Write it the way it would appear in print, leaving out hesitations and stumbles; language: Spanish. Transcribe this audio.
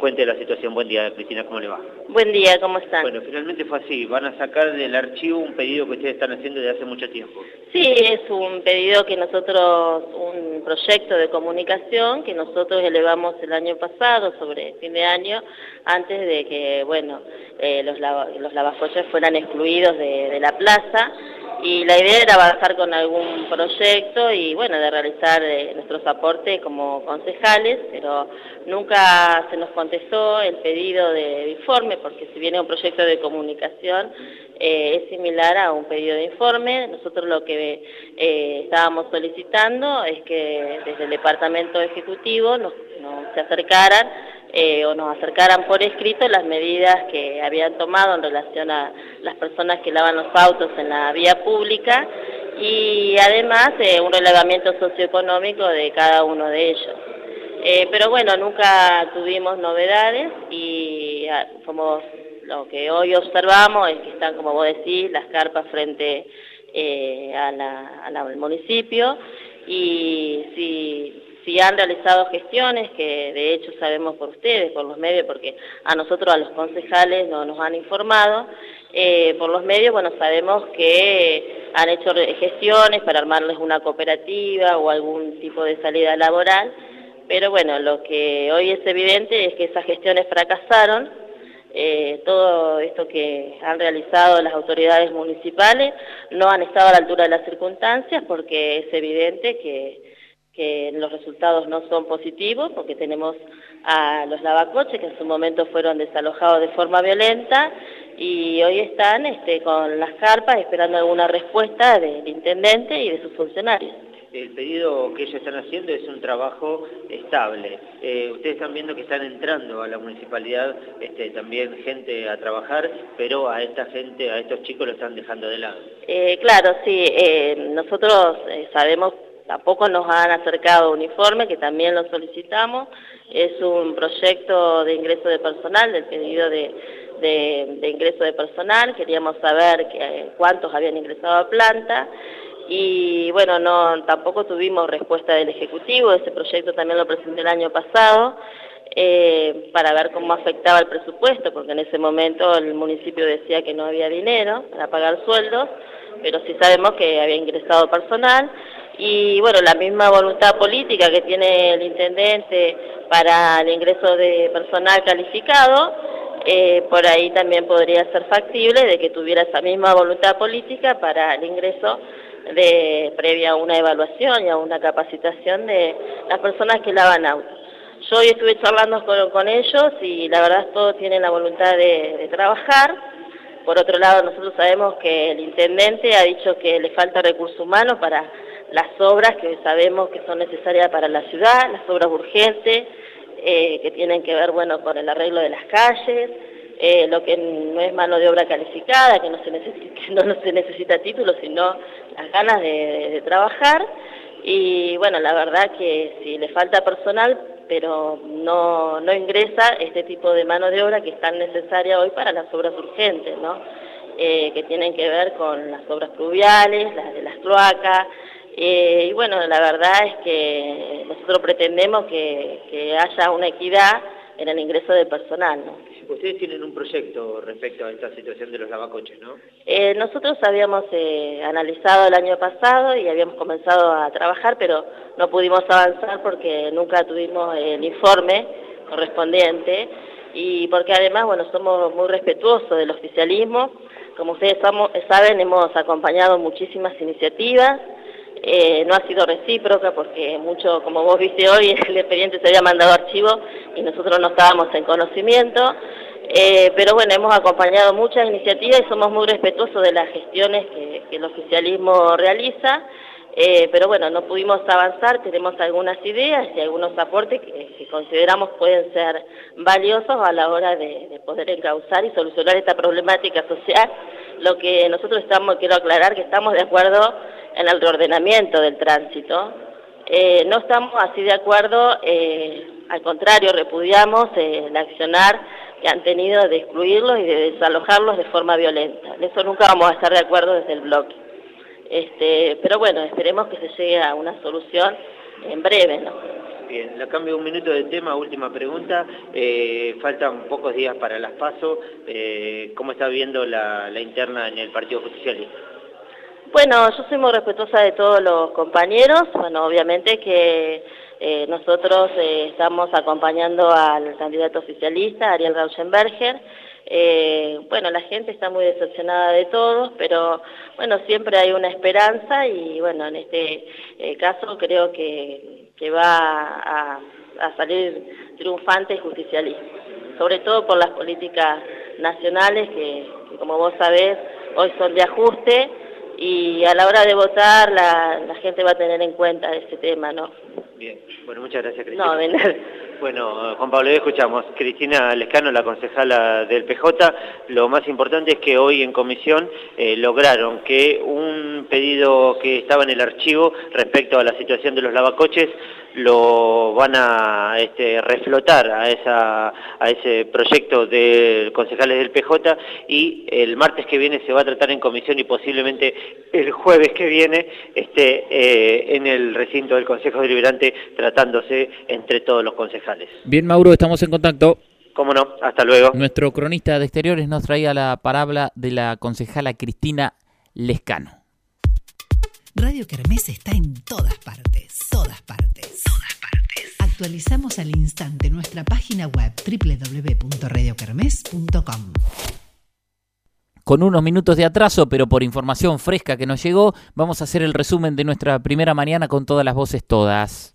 cuente la situación. Buen día, Cristina, ¿cómo le va? Buen día, ¿cómo están? Bueno, finalmente fue así. Van a sacar del archivo un pedido que ustedes están haciendo desde hace mucho tiempo. Sí, es un pedido que nosotros, un proyecto de comunicación que nosotros elevamos el año pasado, sobre fin de año, antes de que, bueno, los lavacoches fueran excluidos de la plaza. Y la idea era avanzar con algún proyecto y, bueno, de realizar nuestros aportes como concejales, pero nunca se nos contestó el pedido de informe, porque si viene un proyecto de comunicación es similar a un pedido de informe. Nosotros lo que estábamos solicitando es que desde el Departamento Ejecutivo se acercaran o nos acercaran por escrito las medidas que habían tomado en relación a las personas que lavan los autos en la vía pública y además un relevamiento socioeconómico de cada uno de ellos. Pero bueno, nunca tuvimos novedades y como lo que hoy observamos es que están, como vos decís, las carpas frente al municipio y si han realizado gestiones, que de hecho sabemos por ustedes, por los medios, porque a nosotros, a los concejales, no nos han informado, por los medios, bueno, sabemos que han hecho gestiones para armarles una cooperativa o algún tipo de salida laboral, pero bueno, lo que hoy es evidente es que esas gestiones fracasaron. Todo esto que han realizado las autoridades municipales no han estado a la altura de las circunstancias, porque es evidente que los resultados no son positivos, porque tenemos a los lavacoches que en su momento fueron desalojados de forma violenta y hoy están con las carpas esperando alguna respuesta del intendente y de sus funcionarios. El pedido que ellos están haciendo es un trabajo estable. Ustedes están viendo que están entrando a la municipalidad también gente a trabajar, pero a esta gente, a estos chicos lo están dejando de lado. Claro, sí. Nosotros sabemos, tampoco nos han acercado un informe, que también lo solicitamos. Es un proyecto de ingreso de personal, del pedido de ingreso de personal. Queríamos saber cuántos habían ingresado a planta. Y bueno, tampoco tuvimos respuesta del Ejecutivo. Ese proyecto también lo presenté el año pasado para ver cómo afectaba el presupuesto, porque en ese momento el municipio decía que no había dinero para pagar sueldos, pero sí sabemos que había ingresado personal. Y bueno, la misma voluntad política que tiene el intendente para el ingreso de personal calificado, por ahí también podría ser factible de que tuviera esa misma voluntad política para el ingreso previa a una evaluación y a una capacitación de las personas que lavan autos. Yo hoy estuve charlando con ellos y la verdad todos tienen la voluntad de trabajar. Por otro lado, nosotros sabemos que el intendente ha dicho que le falta recursos humanos para las obras que sabemos que son necesarias para la ciudad, las obras urgentes, que tienen que ver, bueno, con el arreglo de las calles, lo que no es mano de obra calificada, que no se necesita título, sino las ganas de trabajar. Y bueno, la verdad que si le falta personal, pero no ingresa este tipo de mano de obra que es tan necesaria hoy para las obras urgentes, ¿no? Que tienen que ver con las obras pluviales, las de las cloacas. Y bueno, la verdad es que nosotros pretendemos que haya una equidad en el ingreso de personal, ¿no? Ustedes tienen un proyecto respecto a esta situación de los lavacoches, ¿no? Nosotros habíamos analizado el año pasado y habíamos comenzado a trabajar, pero no pudimos avanzar porque nunca tuvimos el informe correspondiente y porque además, bueno, somos muy respetuosos del oficialismo. Como ustedes saben, hemos acompañado muchísimas iniciativas. No ha sido recíproca porque mucho, como vos viste hoy, el expediente se había mandado a archivo y nosotros no estábamos en conocimiento, pero bueno, hemos acompañado muchas iniciativas y somos muy respetuosos de las gestiones que el oficialismo realiza, pero bueno, no pudimos avanzar. Tenemos algunas ideas y algunos aportes que consideramos pueden ser valiosos a la hora de poder encauzar y solucionar esta problemática social. Lo que nosotros quiero aclarar que estamos de acuerdo en el reordenamiento del tránsito. No estamos así de acuerdo, al contrario, repudiamos el accionar que han tenido de excluirlos y de desalojarlos de forma violenta. En eso nunca vamos a estar de acuerdo desde el bloque. Pero bueno, esperemos que se llegue a una solución en breve, ¿no? Bien, le cambio un minuto de tema, última pregunta. Faltan pocos días para las PASO. ¿Cómo está viendo la interna en el Partido Justicialista? Bueno, yo soy muy respetuosa de todos los compañeros. Bueno, obviamente que nosotros estamos acompañando al candidato oficialista, Ariel Rauschenberger. Bueno, la gente está muy decepcionada de todos, pero bueno, siempre hay una esperanza y bueno, en este caso creo que va a salir triunfante el justicialismo, sobre todo por las políticas nacionales que como vos sabés, hoy son de ajuste y a la hora de votar la gente va a tener en cuenta ese tema, ¿no? Bien, bueno, muchas gracias, Cristina. No, de nada. Bueno, Juan Pablo, escuchamos. Cristina Lescano, la concejala del PJ. Lo más importante es que hoy en comisión lograron que un pedido que estaba en el archivo respecto a la situación de los lavacoches lo van a reflotar a ese proyecto de concejales del PJ y el martes que viene se va a tratar en comisión y posiblemente el jueves que viene esté en el recinto del Consejo Deliberante tratándose entre todos los concejales. Bien, Mauro, estamos en contacto. Cómo no, hasta luego. Nuestro cronista de exteriores nos traía la palabra de la concejala Cristina Lescano. Radio Kermés está en todas partes, todas partes, todas partes. Actualizamos al instante nuestra página web www.radiokermés.com. Con unos minutos de atraso, pero por información fresca que nos llegó, vamos a hacer el resumen de nuestra primera mañana con todas las voces todas.